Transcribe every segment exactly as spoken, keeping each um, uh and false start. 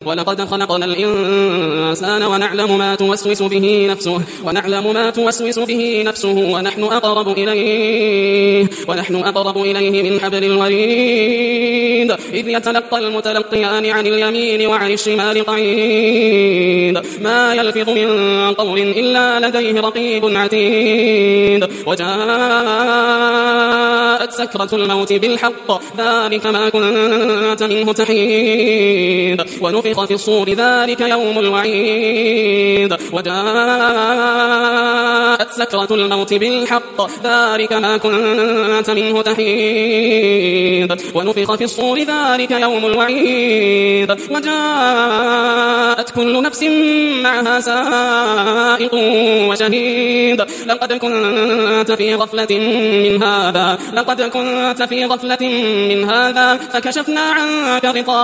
ولقد خلقنا الإنسان ونعلم ما توسوس به نفسه ونعلم ما توسوس به نفسه ونحن أقرب إليه ونحن أقرب إليه من حبل الوريد إذ يتلقى المتلقيان عن اليمين وعن الشمال قعيد ما يلفظ من قول إلا لديه رقيب عتيد وجاءت سكرة الموت بالحق ذلك ما كنت منه تحيد ونفخ في الصور ذلك يوم الوعيد وجاءت سكرة الموت بالحق ذلك ما كنت منه تحيد ونفخ في الصور ذلك يوم الوعيد وجاءت كل نفس معها سائق وشهيد لقد كنت في غفلة من هذا لقد كنت في غفلة من هذا فكشفنا عنك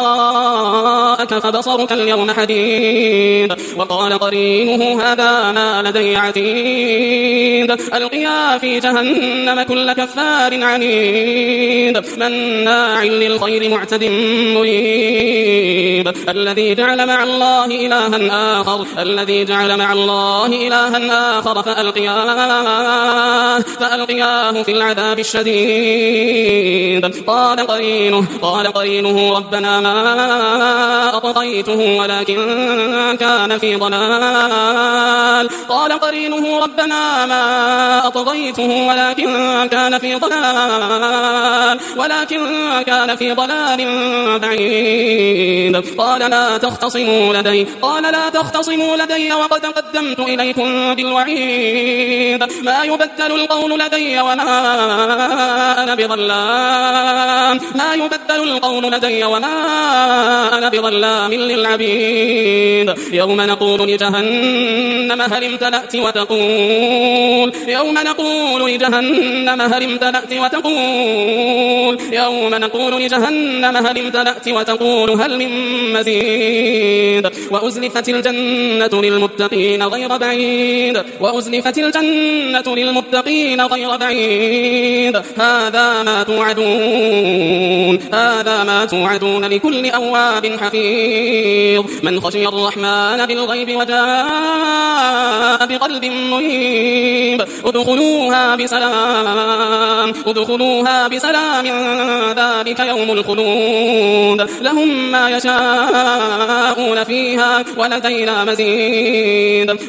غطاءك فبصرك اليوم حديد وقال قرينه هذا ما لدي عتيد ألقيا في جهنم كل كفار عنيد مناع للخير معتد مريب الذي جعل مع الله إلها آخر الذي جعل مع الله إلها آخر فألقياه فألقياه في العذاب الشديد قال قرينه قال قرينه ربنا ما أطغيته ولكن كان في ضلال قال قرينه ربنا ما أطغيته ولكن كان في ضلال ولكن كان في ضلال بعيد قال لا تختصموا لدي قال لا تختصموا لدي وقد قدمت إليكم بالوعيد ما يبدل القول لدي وما أنا بظلام ما يبدل القول لدي وما أنا بظلام للعبيد يوم نقول لجهنم هل امتلأت وتقول يوم نقول لجهنم هل امتلأت وتقول يوم نقول لجهنم هل امتلأت وتقول هل من مزيد وأزلفت الجنة للمتقين غير بعيد وأزلفت الجنة للمتقين غير بعيد هذا ما توعدون هذا ما توعدون لكل أواب حفيظ من خشي الرحمن بالغيب وجاء بقلب منيب ادخلوها بسلام ادخلوها بسلام ذلك يوم الخلود لهم ما يشاءون فيها ولدينا مزيد